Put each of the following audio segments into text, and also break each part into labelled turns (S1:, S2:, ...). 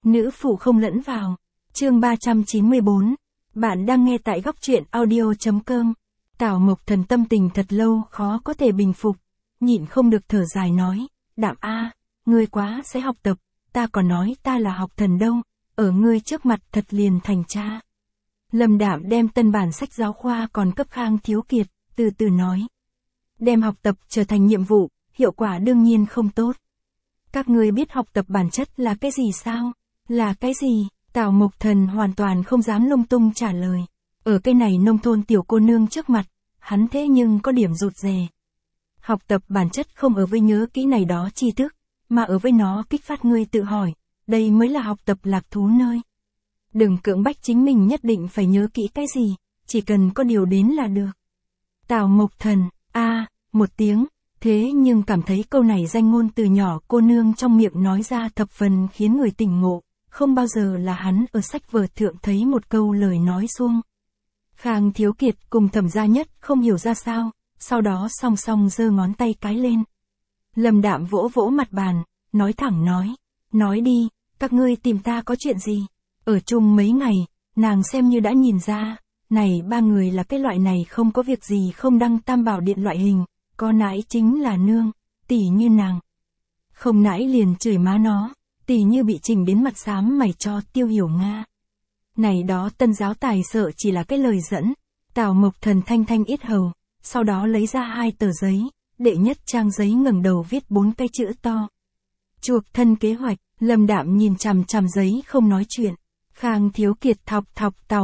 S1: Nữ phụ không lẫn vào. Chương 394. Bạn đang nghe tại góc truyện audio.com. Tào Mộc Thần tâm tình thật lâu khó có thể bình phục, nhịn không được thở dài nói, Đạm a, ngươi quá sẽ học tập, ta còn nói ta là học thần đâu, ở ngươi trước mặt thật liền thành cha. Lâm Đạm đem tân bản sách giáo khoa còn cấp Khang Thiếu Kiệt, từ từ nói. Đem học tập trở thành nhiệm vụ, hiệu quả đương nhiên không tốt. Các ngươi biết học tập bản chất là cái gì sao? Là cái gì? Tào Mộc Thần hoàn toàn không dám lung tung trả lời. Ở cái này nông thôn tiểu cô nương trước mặt, hắn thế nhưng có điểm rụt rè. Học tập bản chất không ở với nhớ kỹ này đó tri thức, mà ở với nó kích phát ngươi tự hỏi, đây mới là học tập lạc thú nơi. Đừng cưỡng bách chính mình nhất định phải nhớ kỹ cái gì, chỉ cần có điều đến là được. Tào Mộc Thần, một tiếng, thế nhưng cảm thấy câu này danh ngôn từ nhỏ cô nương trong miệng nói ra thập phần khiến người tỉnh ngộ, không bao giờ là hắn ở sách vở thượng thấy một câu lời nói suông. Khang Thiếu Kiệt cùng Thẩm Gia Nhất không hiểu ra sao, sau đó song song giơ ngón tay cái lên. Lâm Đạm vỗ vỗ mặt bàn, nói thẳng nói đi, các ngươi tìm ta có chuyện gì? Ở chung mấy ngày, nàng xem như đã nhìn ra, này ba người là cái loại này không có việc gì không đăng tam bảo điện loại hình, có nãi chính là nương, tỉ như nàng. Không nãi liền chửi má nó, tỉ như bị chỉnh đến mặt xám mày cho Tiêu Hiểu Nga. Này đó tân giáo tài sợ chỉ là cái lời dẫn. Tào Mộc Thần thanh thanh yết hầu, sau đó lấy ra 2 tờ giấy, đệ nhất trang giấy ngẩng đầu viết 4 cái chữ to. Chuộc thân kế hoạch. Lâm Đạm nhìn chằm chằm giấy không nói chuyện. Khang Thiếu Kiệt thọc Tào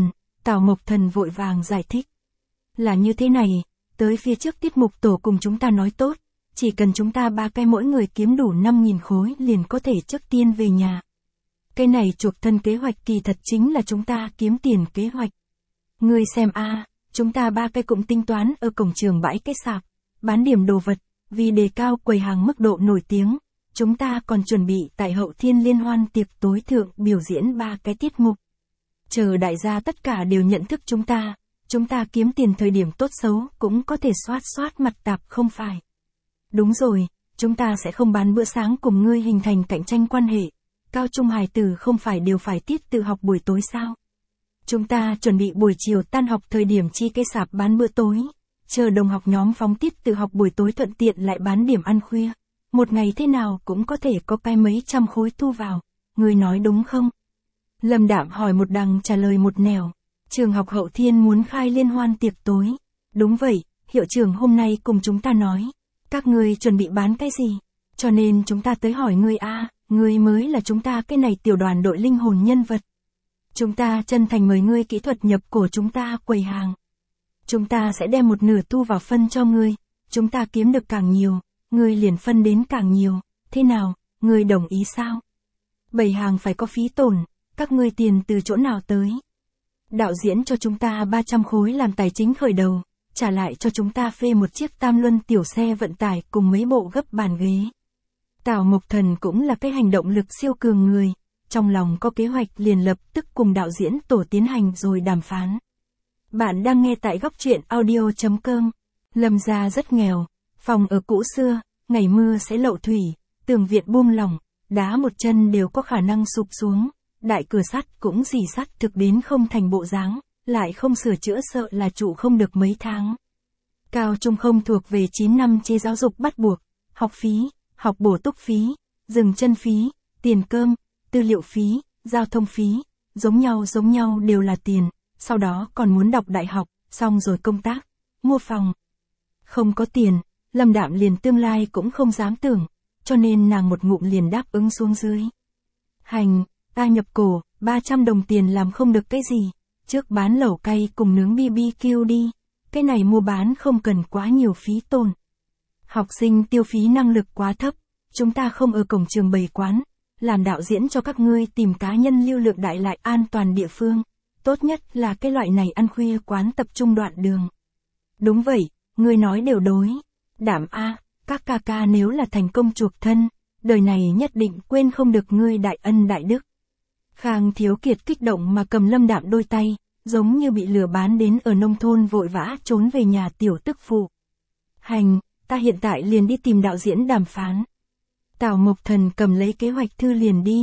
S1: Mộc Thần vội vàng giải thích. Là như thế này, tới phía trước tiết mục tổ cùng chúng ta nói tốt, chỉ cần chúng ta 3 cái mỗi người kiếm đủ 5.000 khối liền có thể trước tiên về nhà. Cái này chuộc thân kế hoạch kỳ thật chính là chúng ta kiếm tiền kế hoạch. Ngươi xem chúng ta 3 cái cũng tính toán ở cổng trường bãi cái sạp, bán điểm đồ vật, vì đề cao quầy hàng mức độ nổi tiếng, chúng ta còn chuẩn bị tại Hậu Thiên liên hoan tiệc tối thượng biểu diễn 3 cái tiết mục. Chờ đại gia tất cả đều nhận thức chúng ta kiếm tiền thời điểm tốt xấu cũng có thể soát mặt tạp không phải. Đúng rồi, chúng ta sẽ không bán bữa sáng cùng ngươi hình thành cạnh tranh quan hệ. Cao trung hài tử không phải đều phải tiết tự học buổi tối sao? Chúng ta chuẩn bị buổi chiều tan học thời điểm chi cái sạp bán bữa tối, chờ đồng học nhóm phóng tiết tự học buổi tối thuận tiện lại bán điểm ăn khuya. Một ngày thế nào cũng có thể có cái mấy trăm khối thu vào, ngươi nói đúng không? Lâm Đạm hỏi một đằng trả lời một nẻo. Trường học Hậu Thiên muốn khai liên hoan tiệc tối. Đúng vậy, hiệu trưởng hôm nay cùng chúng ta nói, các ngươi chuẩn bị bán cái gì? Cho nên chúng ta tới hỏi ngươi ngươi mới là chúng ta cái này tiểu đoàn đội linh hồn nhân vật. Chúng ta chân thành mời ngươi kỹ thuật nhập cổ chúng ta quầy hàng. Chúng ta sẽ đem một nửa thu vào phân cho ngươi, chúng ta kiếm được càng nhiều, ngươi liền phân đến càng nhiều, thế nào, ngươi đồng ý sao? Bày hàng phải có phí tổn, các ngươi tiền từ chỗ nào tới? Đạo diễn cho chúng ta 300 khối làm tài chính khởi đầu, trả lại cho chúng ta phê một chiếc tam luân tiểu xe vận tải cùng mấy bộ gấp bàn ghế. Tào Mộc Thần cũng là cái hành động lực siêu cường người, trong lòng có kế hoạch liền lập tức cùng đạo diễn tổ tiến hành rồi đàm phán. Bạn đang nghe tại góc truyện audio.com. Lâm gia rất nghèo, phòng ở cũ xưa, ngày mưa sẽ lậu thủy, tường viện buông lỏng, đá một chân đều có khả năng sụp xuống, đại cửa sắt cũng rỉ sắt thực đến không thành bộ dáng, lại không sửa chữa sợ là trụ không được mấy tháng. Cao trung không thuộc về 9 năm chế giáo dục bắt buộc, học phí, học bổ túc phí, dừng chân phí, tiền cơm, tư liệu phí, giao thông phí, giống nhau đều là tiền, sau đó còn muốn đọc đại học, xong rồi công tác, mua phòng. Không có tiền, Lâm Đạm liền tương lai cũng không dám tưởng, cho nên nàng một ngụm liền đáp ứng xuống dưới. Hành, ta nhập cổ, 300 đồng tiền làm không được cái gì, trước bán lẩu cay cùng nướng BBQ đi, cái này mua bán không cần quá nhiều phí tổn. Học sinh tiêu phí năng lực quá thấp, chúng ta không ở cổng trường bày quán, làm đạo diễn cho các ngươi tìm cá nhân lưu lượng đại lại an toàn địa phương, tốt nhất là cái loại này ăn khuya quán tập trung đoạn đường. Đúng vậy, ngươi nói đều đối. Đạm các ca ca nếu là thành công chuộc thân, đời này nhất định quên không được ngươi đại ân đại đức. Khang Thiếu Kiệt kích động mà cầm Lâm Đạm đôi tay, giống như bị lừa bán đến ở nông thôn vội vã trốn về nhà tiểu tức phụ. Hành, ta hiện tại liền đi tìm đạo diễn đàm phán. Tào Mộc Thần cầm lấy kế hoạch thư liền đi,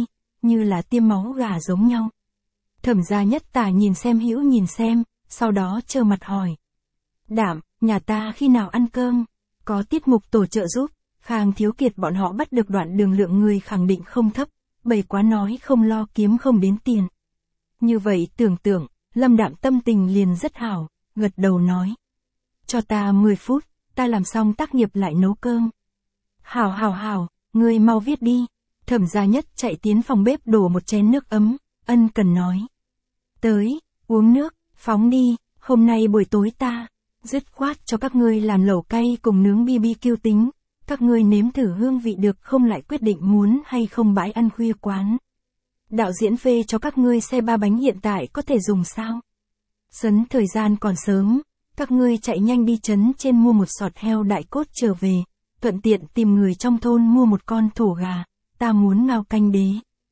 S1: như là tiêm máu gà giống nhau. Thẩm gia Nhất Tả nhìn xem Hữu nhìn xem, sau đó trơ mặt hỏi. Đạm, nhà ta khi nào ăn cơm? Có tiết mục tổ trợ giúp, Khang Thiếu Kiệt bọn họ bắt được đoạn đường lượng người khẳng định không thấp, bầy quá nói không lo kiếm không đến tiền. Như vậy tưởng tượng, Lâm Đạm tâm tình liền rất hảo, gật đầu nói. Cho ta 10 phút, ta làm xong tác nghiệp lại nấu cơm. Hảo, ngươi mau viết đi. Thẩm gia Nhất chạy tiến phòng bếp đổ một chén nước ấm, ân cần nói. Tới, uống nước, phóng đi, hôm nay buổi tối ta, dứt khoát cho các ngươi làm lẩu cay cùng nướng BBQ tính, các ngươi nếm thử hương vị được không lại quyết định muốn hay không bãi ăn khuya quán. Đạo diễn phê cho các ngươi xe 3 bánh hiện tại có thể dùng sao? Sấn thời gian còn sớm, các ngươi chạy nhanh đi trấn trên mua một sọt heo đại cốt trở về, thuận tiện tìm người trong thôn mua một con thổ gà, ta muốn ngao canh đế.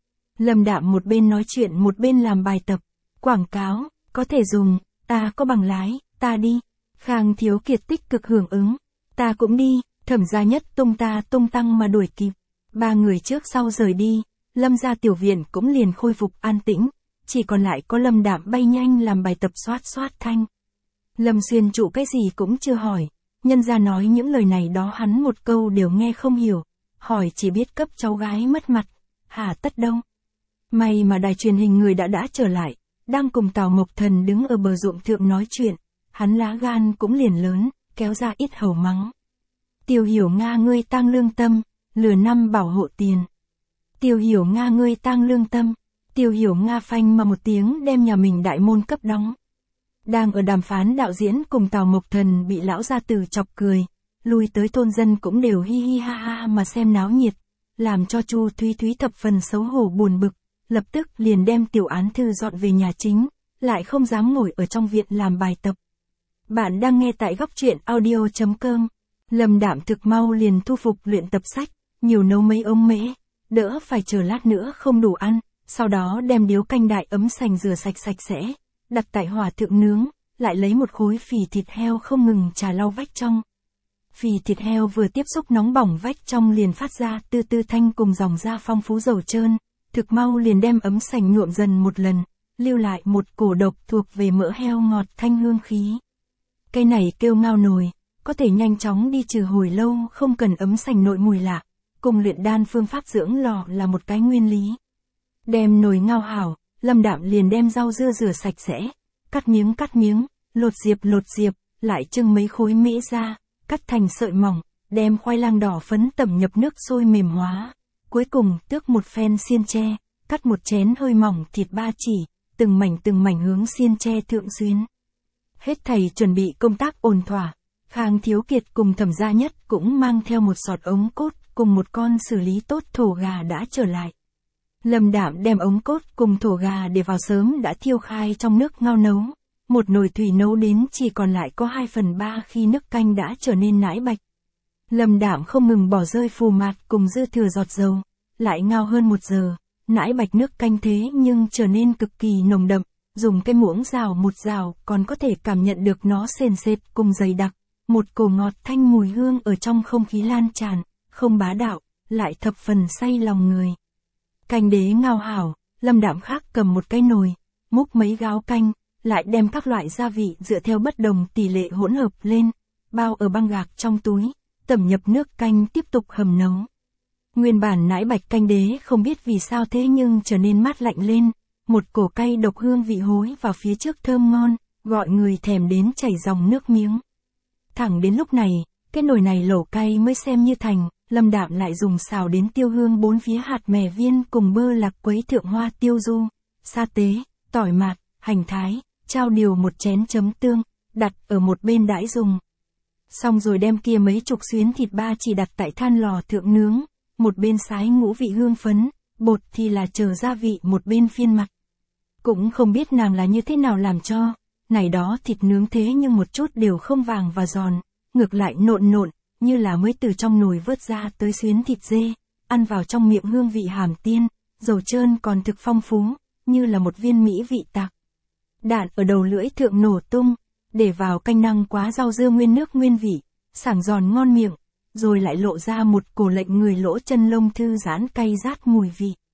S1: Lâm Đạm một bên nói chuyện một bên làm bài tập, quảng cáo, có thể dùng, ta có bằng lái, ta đi. Khang Thiếu Kiệt tích cực hưởng ứng, ta cũng đi, Thẩm gia Nhất tung tăng mà đuổi kịp. 3 người trước sau rời đi, Lâm gia tiểu viện cũng liền khôi phục an tĩnh, chỉ còn lại có Lâm Đạm bay nhanh làm bài tập xoát thanh. Lâm Xuyên Trụ cái gì cũng chưa hỏi, nhân gia nói những lời này đó hắn một câu đều nghe không hiểu, hỏi chỉ biết cấp cháu gái mất mặt, hà tất đâu. May mà đài truyền hình người đã trở lại, đang cùng Tào Mộc Thần đứng ở bờ ruộng thượng nói chuyện, hắn lá gan cũng liền lớn, kéo ra ít hầu mắng. Tiêu Hiểu Nga ngươi tang lương tâm, lừa năm bảo hộ tiền. Tiêu Hiểu Nga ngươi tang lương tâm, Tiêu Hiểu Nga phanh mà một tiếng đem nhà mình đại môn cấp đóng. Đang ở đàm phán đạo diễn cùng Tào Mộc Thần bị lão gia tử chọc cười, lui tới thôn dân cũng đều hi hi ha ha mà xem náo nhiệt, làm cho Chu Thúy Thúy thập phần xấu hổ buồn bực, lập tức liền đem tiểu án thư dọn về nhà chính, lại không dám ngồi ở trong viện làm bài tập. Bạn đang nghe tại góc truyện audio.com. Lâm Đạm thực mau liền thu phục luyện tập sách, nhiều nấu mấy ống mễ, đỡ phải chờ lát nữa không đủ ăn, sau đó đem điếu canh đại ấm sành rửa sạch sẽ, đặt tại hỏa thượng nướng, lại lấy một khối phì thịt heo không ngừng trà lau vách trong. Phì thịt heo vừa tiếp xúc nóng bỏng vách trong liền phát ra tư thanh cùng dòng da phong phú dầu trơn, thực mau liền đem ấm sành nhuộm dần một lần, lưu lại một cổ độc thuộc về mỡ heo ngọt thanh hương khí. Cây này kêu ngao nồi, có thể nhanh chóng đi trừ hồi lâu không cần ấm sành nội mùi lạ, cùng luyện đan phương pháp dưỡng lò là một cái nguyên lý. Đem nồi ngao hảo, Lâm Đạm liền đem rau dưa rửa sạch sẽ, cắt miếng, lột diệp, lại trưng mấy khối mễ ra, cắt thành sợi mỏng, đem khoai lang đỏ phấn tẩm nhập nước sôi mềm hóa. Cuối cùng tước một phen xiên tre, cắt một chén hơi mỏng thịt ba chỉ, từng mảnh hướng xiên tre thượng xuyến. Hết thầy chuẩn bị công tác ổn thỏa, Khang Thiếu Kiệt cùng Thẩm gia Nhất cũng mang theo một sọt ống cốt cùng một con xử lý tốt thổ gà đã trở lại. Lâm Đạm đem ống cốt cùng thổ gà để vào sớm đã thiêu khai trong nước ngao nấu, một nồi thủy nấu đến chỉ còn lại có 2/3 khi nước canh đã trở nên nãi bạch. Lâm Đạm không ngừng bỏ rơi phù mạt cùng dư thừa giọt dầu, lại ngao hơn 1 giờ, nãi bạch nước canh thế nhưng trở nên cực kỳ nồng đậm, dùng cái muỗng rào một rào còn có thể cảm nhận được nó sền sệt cùng dày đặc, một cổ ngọt thanh mùi hương ở trong không khí lan tràn, không bá đạo, lại thập phần say lòng người. Canh đế ngao hảo, Lâm Đạm khác cầm một cái nồi, múc mấy gáo canh, lại đem các loại gia vị dựa theo bất đồng tỷ lệ hỗn hợp lên, bao ở băng gạc trong túi, tẩm nhập nước canh tiếp tục hầm nấu. Nguyên bản nãi bạch canh đế không biết vì sao thế nhưng trở nên mát lạnh lên, một cổ cay độc hương vị hối vào phía trước thơm ngon, gọi người thèm đến chảy dòng nước miếng. Thẳng đến lúc này, cái nồi này lẩu cay mới xem như thành, Lâm Đạm lại dùng xào đến tiêu hương 4 phía hạt mè viên cùng bơ lạc quấy thượng hoa tiêu du, sa tế, tỏi mạt, hành thái, trao điều một chén chấm tương, đặt ở một bên đãi dùng. Xong rồi đem kia mấy chục xuyến thịt ba chỉ đặt tại than lò thượng nướng, một bên sái ngũ vị hương phấn, bột thì là chờ gia vị một bên phiên mặt. Cũng không biết nàng là như thế nào làm cho, này đó thịt nướng thế nhưng một chút đều không vàng và giòn, ngược lại nộn, như là mới từ trong nồi vớt ra tới xuyến thịt dê, ăn vào trong miệng hương vị hàm tiên, dầu trơn còn thực phong phú, như là một viên mỹ vị tạc. Đạn ở đầu lưỡi thượng nổ tung, để vào canh năng quá rau dưa nguyên nước nguyên vị, sảng giòn ngon miệng, rồi lại lộ ra một cổ lệnh người lỗ chân lông thư giãn cay rát mùi vị.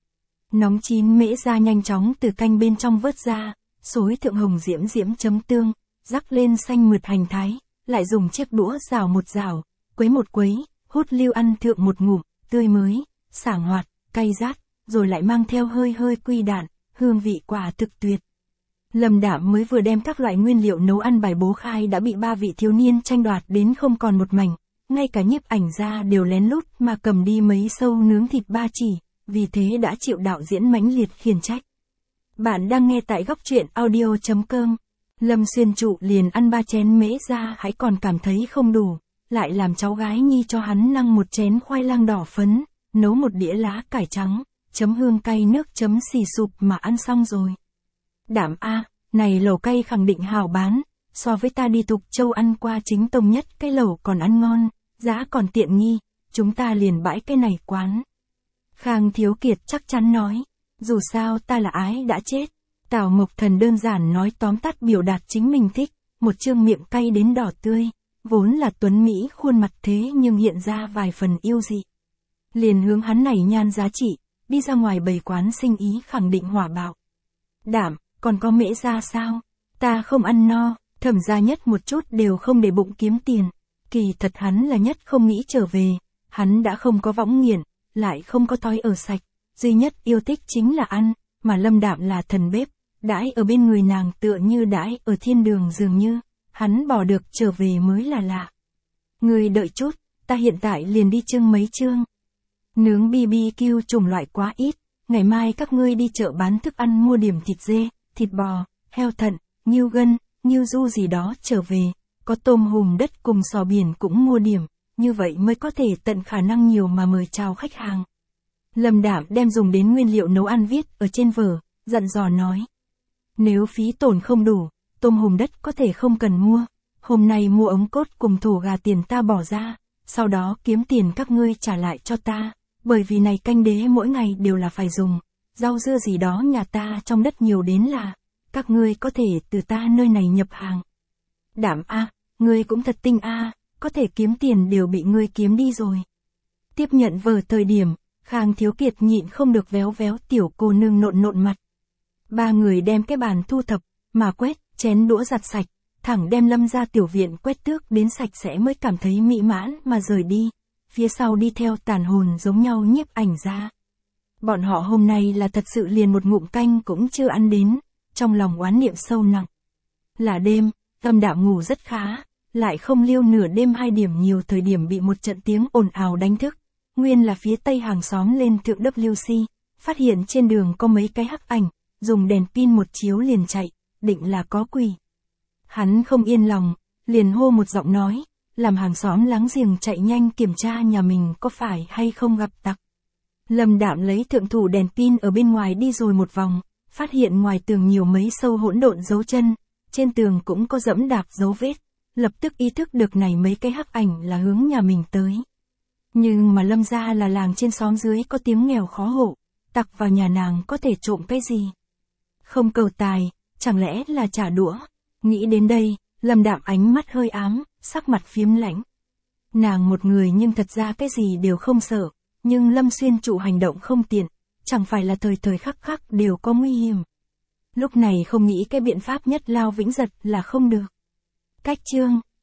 S1: Nóng chín mễ ra nhanh chóng từ canh bên trong vớt ra, xối thượng hồng diễm diễm chấm tương, rắc lên xanh mượt hành thái, lại dùng chiếc đũa rào một rào, quấy một quấy, hút lưu ăn thượng một ngụm, tươi mới, sảng hoạt, cay rát, rồi lại mang theo hơi hơi quy đạn, hương vị quả thực tuyệt. Lâm Đạm mới vừa đem các loại nguyên liệu nấu ăn bài bố khai đã bị ba vị thiếu niên tranh đoạt đến không còn một mảnh, ngay cả nhiếp ảnh gia đều lén lút mà cầm đi mấy sâu nướng thịt ba chỉ, vì thế đã chịu đạo diễn mãnh liệt khiển trách. Bạn đang nghe tại góc truyện audio.com. Lâm Xuyên Trụ liền ăn 3 chén mễ ra hãy còn cảm thấy không đủ, lại làm cháu gái Nhi cho hắn lăng một chén khoai lang đỏ phấn, nấu một đĩa lá cải trắng, chấm hương cay nước chấm xì sụp mà ăn xong rồi. Đảm a, này lẩu cay khẳng định hào bán, so với ta đi Tục Châu ăn qua chính tông nhất cái lẩu còn ăn ngon, giá còn tiện nghi, chúng ta liền bãi cái này quán. Khang Thiếu Kiệt chắc chắn nói, dù sao ta là ái đã chết. Tào Mộc Thần đơn giản nói tóm tắt biểu đạt chính mình thích, một trương miệng cay đến đỏ tươi, vốn là tuấn Mỹ khuôn mặt thế nhưng hiện ra vài phần yêu dị. Liền hướng hắn này nhan giá trị, đi ra ngoài bày quán sinh ý khẳng định hỏa bạo. Đảm, còn có mễ ra sao? Ta không ăn no, Thẩm gia nhất một chút đều không để bụng kiếm tiền. Kỳ thật hắn là nhất không nghĩ trở về, hắn đã không có võng nghiện, lại không có thói ở sạch, duy nhất yêu thích chính là ăn, mà Lâm Đạm là thần bếp, đãi ở bên người nàng tựa như đãi ở thiên đường dường như, hắn bỏ được trở về mới là lạ. Người đợi chút, ta hiện tại liền đi trưng mấy chương. Nướng BBQ chủng loại quá ít, ngày mai các ngươi đi chợ bán thức ăn mua điểm thịt dê, thịt bò, heo thận, ngưu gân, ngưu du gì đó trở về, có tôm hùm đất cùng sò biển cũng mua điểm, như vậy mới có thể tận khả năng nhiều mà mời chào khách hàng. Lâm Đạm đem dùng đến nguyên liệu nấu ăn viết ở trên vở, dặn dò nói. Nếu phí tổn không đủ, tôm hùm đất có thể không cần mua, hôm nay mua ống cốt cùng thổ gà tiền ta bỏ ra, sau đó kiếm tiền các ngươi trả lại cho ta, bởi vì này canh đế mỗi ngày đều là phải dùng, rau dưa gì đó nhà ta trong đất nhiều đến là, các ngươi có thể từ ta nơi này nhập hàng. Đảm a, ngươi cũng thật tinh a, có thể kiếm tiền đều bị ngươi kiếm đi rồi. Tiếp nhận vở thời điểm, Khang Thiếu Kiệt nhịn không được véo véo tiểu cô nương nộn nộn mặt. Ba người đem cái bàn thu thập, mà quét, chén đũa giặt sạch, thẳng đem Lâm ra tiểu viện quét tước đến sạch sẽ mới cảm thấy mỹ mãn mà rời đi, phía sau đi theo tàn hồn giống nhau nhiếp ảnh ra. Bọn họ hôm nay là thật sự liền một ngụm canh cũng chưa ăn đến, trong lòng oán niệm sâu nặng. Là đêm, Lâm Đạm ngủ rất khá, lại không liêu nửa đêm 2 điểm nhiều thời điểm bị một trận tiếng ồn ào đánh thức. Nguyên là phía tây hàng xóm lên thượng WC, phát hiện trên đường có mấy cái hắc ảnh, dùng đèn pin một chiếu liền chạy, định là có quỷ. Hắn không yên lòng, liền hô một giọng nói, làm hàng xóm láng giềng chạy nhanh kiểm tra nhà mình có phải hay không gặp tặc. Lâm Đạm lấy thượng thủ đèn pin ở bên ngoài đi rồi một vòng, phát hiện ngoài tường nhiều mấy sâu hỗn độn dấu chân, trên tường cũng có dẫm đạp dấu vết, lập tức ý thức được này mấy cái hắc ảnh là hướng nhà mình tới. Nhưng mà Lâm gia là làng trên xóm dưới có tiếng nghèo khó hộ, tặc vào nhà nàng có thể trộm cái gì? Không cầu tài, chẳng lẽ là trả đũa? Nghĩ đến đây, Lâm Đạm ánh mắt hơi ám, sắc mặt phiếm lãnh. Nàng một người nhưng thật ra cái gì đều không sợ, nhưng Lâm Xuyên Trụ hành động không tiện, chẳng phải là thời thời khắc khắc đều có nguy hiểm. Lúc này không nghĩ cái biện pháp nhất lao vĩnh giật là không được. Cách chương